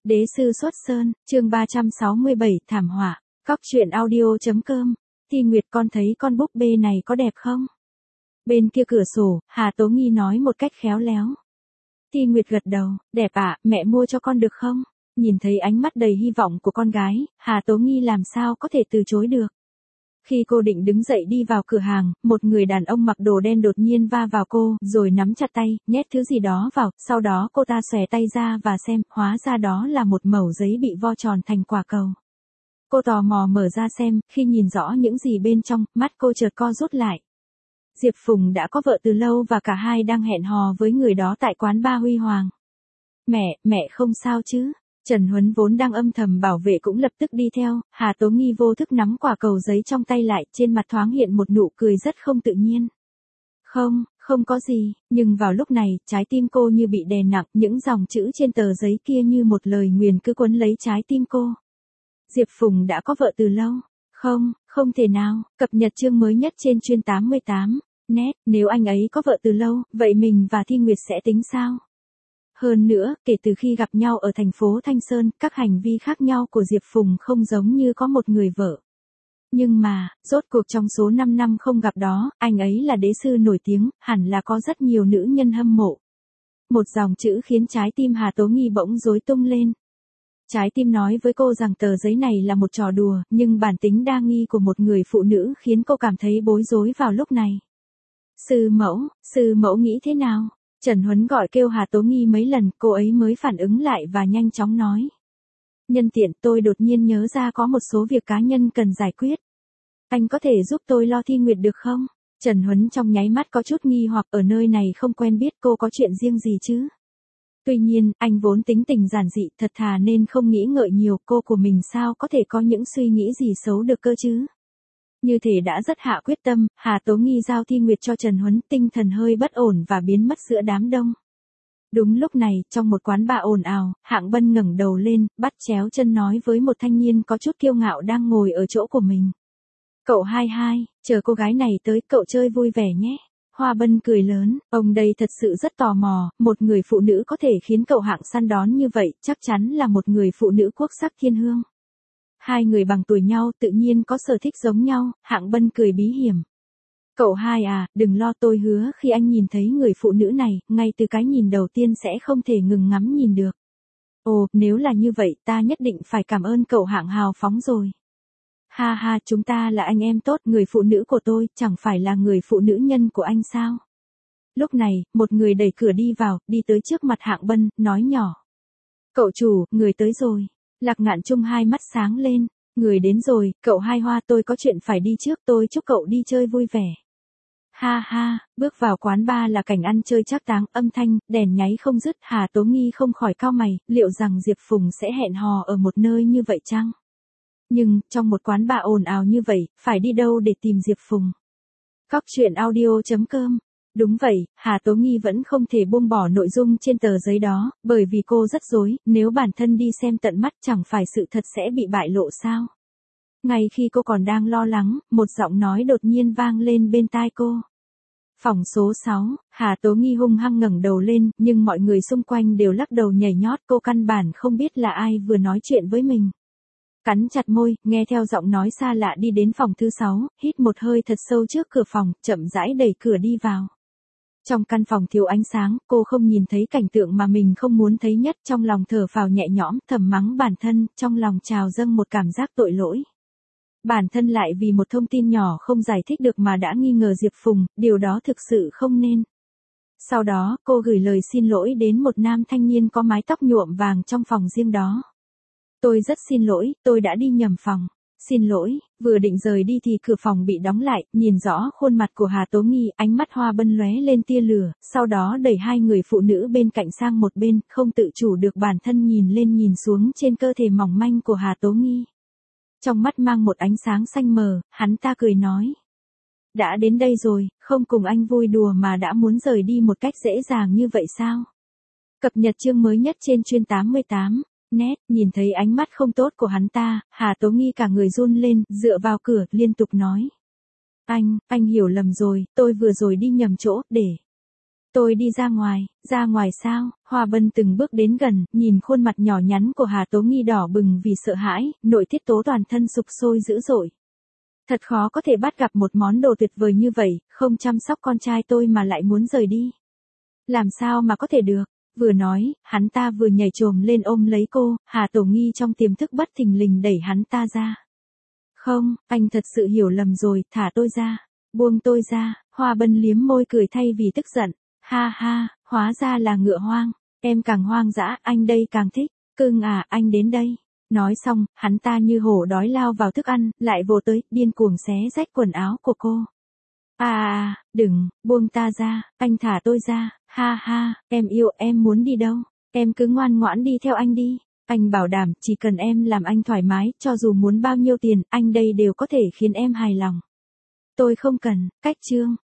Đế sư xuất sơn, chương 367, thảm họa. Cóc truyện audio.com. Thi Nguyệt, con thấy con búp bê này có đẹp không? Bên kia cửa sổ, Hà Tố Nghi nói một cách khéo léo. Thi Nguyệt gật đầu, đẹp ạ, mẹ mua cho con được không? Nhìn thấy ánh mắt đầy hy vọng của con gái, Hà Tố Nghi làm sao có thể từ chối được. Khi cô định đứng dậy đi vào cửa hàng, một người đàn ông mặc đồ đen đột nhiên va vào cô, rồi nắm chặt tay, nhét thứ gì đó vào, sau đó cô ta xòe tay ra và xem, hóa ra đó là một mẩu giấy bị vo tròn thành quả cầu. Cô tò mò mở ra xem, khi nhìn rõ những gì bên trong, mắt cô chợt co rút lại. Diệp Phùng đã có vợ từ lâu và cả hai đang hẹn hò với người đó tại quán bar Huy Hoàng. Mẹ không sao chứ? Trần Huấn vốn đang âm thầm bảo vệ cũng lập tức đi theo, Hà Tố Nghi vô thức nắm quả cầu giấy trong tay lại, trên mặt thoáng hiện một nụ cười rất không tự nhiên. Không có gì, nhưng vào lúc này, trái tim cô như bị đè nặng, những dòng chữ trên tờ giấy kia như một lời nguyền cứ quấn lấy trái tim cô. Diệp Phùng đã có vợ từ lâu. Không thể nào, cập nhật chương mới nhất trên chuyên 88. Net, nếu anh ấy có vợ từ lâu, vậy mình và Thi Nguyệt sẽ tính sao? Hơn nữa, kể từ khi gặp nhau ở thành phố Thanh Sơn, các hành vi khác nhau của Diệp Phùng không giống như có một người vợ. Nhưng mà, rốt cuộc trong số 5 năm không gặp đó, anh ấy là đế sư nổi tiếng, hẳn là có rất nhiều nữ nhân hâm mộ. Một dòng chữ khiến trái tim Hà Tố Nghi bỗng rối tung lên. Trái tim nói với cô rằng tờ giấy này là một trò đùa, nhưng bản tính đa nghi của một người phụ nữ khiến cô cảm thấy bối rối vào lúc này. Sư mẫu nghĩ thế nào? Trần Huấn gọi kêu Hà Tố Nghi mấy lần, cô ấy mới phản ứng lại và nhanh chóng nói. Nhân tiện, tôi đột nhiên nhớ ra có một số việc cá nhân cần giải quyết. Anh có thể giúp tôi lo Thi Nguyệt được không? Trần Huấn trong nháy mắt có chút nghi hoặc, ở nơi này không quen biết, cô có chuyện riêng gì chứ? Tuy nhiên, anh vốn tính tình giản dị, thật thà nên không nghĩ ngợi nhiều, cô của mình sao có thể có những suy nghĩ gì xấu được cơ chứ? Như thể đã rất hạ quyết tâm, Hà Tố Nghi giao Thi Nguyệt cho Trần Huấn, tinh thần hơi bất ổn và biến mất giữa đám đông. Đúng lúc này, trong một quán bar ồn ào, Hạng Bân ngẩng đầu lên, bắt chéo chân nói với một thanh niên có chút kiêu ngạo đang ngồi ở chỗ của mình. Cậu 22, chờ cô gái này tới, cậu chơi vui vẻ nhé. Hoa Bân cười lớn, ông đây thật sự rất tò mò, một người phụ nữ có thể khiến cậu Hạng săn đón như vậy, chắc chắn là một người phụ nữ quốc sắc thiên hương. Hai người bằng tuổi nhau tự nhiên có sở thích giống nhau, Hạng Bân cười bí hiểm. Cậu hai à, đừng lo, tôi hứa khi anh nhìn thấy người phụ nữ này, ngay từ cái nhìn đầu tiên sẽ không thể ngừng ngắm nhìn được. Ồ, nếu là như vậy ta nhất định phải cảm ơn cậu Hạng hào phóng rồi. Ha, chúng ta là anh em tốt, người phụ nữ của tôi, chẳng phải là người phụ nữ nhân của anh sao? Lúc này, một người đẩy cửa đi vào, đi tới trước mặt Hạng Bân, nói nhỏ. Cậu chủ, người tới rồi. Lạc Ngạn Trung hai mắt sáng lên. Người đến rồi, cậu hai Hoa, tôi có chuyện phải đi trước, tôi chúc cậu đi chơi vui vẻ. Ha, bước vào quán bar là cảnh ăn chơi trác táng, âm thanh, đèn nháy không dứt, Hà Tố Nghi không khỏi cau mày, liệu rằng Diệp Phùng sẽ hẹn hò ở một nơi như vậy chăng? Nhưng, trong một quán bar ồn ào như vậy, phải đi đâu để tìm Diệp Phùng? Cóc truyện audio.com. Đúng vậy, Hà Tố Nghi vẫn không thể buông bỏ nội dung trên tờ giấy đó, bởi vì cô rất rối, nếu bản thân đi xem tận mắt chẳng phải sự thật sẽ bị bại lộ sao? Ngay khi cô còn đang lo lắng, một giọng nói đột nhiên vang lên bên tai cô. Phòng số 6, Hà Tố Nghi hung hăng ngẩng đầu lên, nhưng mọi người xung quanh đều lắc đầu nhảy nhót, cô căn bản không biết là ai vừa nói chuyện với mình. Cắn chặt môi, nghe theo giọng nói xa lạ đi đến phòng thứ 6, hít một hơi thật sâu trước cửa phòng, chậm rãi đẩy cửa đi vào. Trong căn phòng thiếu ánh sáng, cô không nhìn thấy cảnh tượng mà mình không muốn thấy nhất, trong lòng thở phào nhẹ nhõm, thầm mắng bản thân, trong lòng trào dâng một cảm giác tội lỗi. Bản thân lại vì một thông tin nhỏ không giải thích được mà đã nghi ngờ Diệp Phùng, điều đó thực sự không nên. Sau đó, cô gửi lời xin lỗi đến một nam thanh niên có mái tóc nhuộm vàng trong phòng riêng đó. Tôi rất xin lỗi, tôi đã đi nhầm phòng. Xin lỗi, vừa định rời đi thì cửa phòng bị đóng lại, nhìn rõ khuôn mặt của Hà Tố Nghi, ánh mắt Hoa Bân lóe lên tia lửa, sau đó đẩy hai người phụ nữ bên cạnh sang một bên, không tự chủ được bản thân nhìn lên nhìn xuống trên cơ thể mỏng manh của Hà Tố Nghi. Trong mắt mang một ánh sáng xanh mờ, hắn ta cười nói. Đã đến đây rồi, không cùng anh vui đùa mà đã muốn rời đi một cách dễ dàng như vậy sao? Cập nhật chương mới nhất trên chuyên 88. Net, nhìn thấy ánh mắt không tốt của hắn ta, Hà Tố Nghi cả người run lên, dựa vào cửa, liên tục nói. Anh hiểu lầm rồi, tôi vừa rồi đi nhầm chỗ, Tôi đi ra ngoài sao? Hoa Bân từng bước đến gần, nhìn khuôn mặt nhỏ nhắn của Hà Tố Nghi đỏ bừng vì sợ hãi, nội tiết tố toàn thân sục sôi dữ dội. Thật khó có thể bắt gặp một món đồ tuyệt vời như vậy, không chăm sóc con trai tôi mà lại muốn rời đi. Làm sao mà có thể được? Vừa nói, hắn ta vừa nhảy chồm lên ôm lấy cô, Hà Tổ Nghi trong tiềm thức bất thình lình đẩy hắn ta ra. Không, anh thật sự hiểu lầm rồi, thả tôi ra. Buông tôi ra, Hoa Bân liếm môi cười thay vì tức giận. Ha ha, hóa ra là ngựa hoang. Em càng hoang dã, anh đây càng thích. Cưng à, anh đến đây. Nói xong, hắn ta như hổ đói lao vào thức ăn, lại vồ tới, điên cuồng xé rách quần áo của cô. Đừng, buông ta ra, anh thả tôi ra, ha ha, em yêu, em muốn đi đâu? Em cứ ngoan ngoãn đi theo anh đi. Anh bảo đảm, chỉ cần em làm anh thoải mái, cho dù muốn bao nhiêu tiền, anh đây đều có thể khiến em hài lòng. Tôi không cần, cách chương.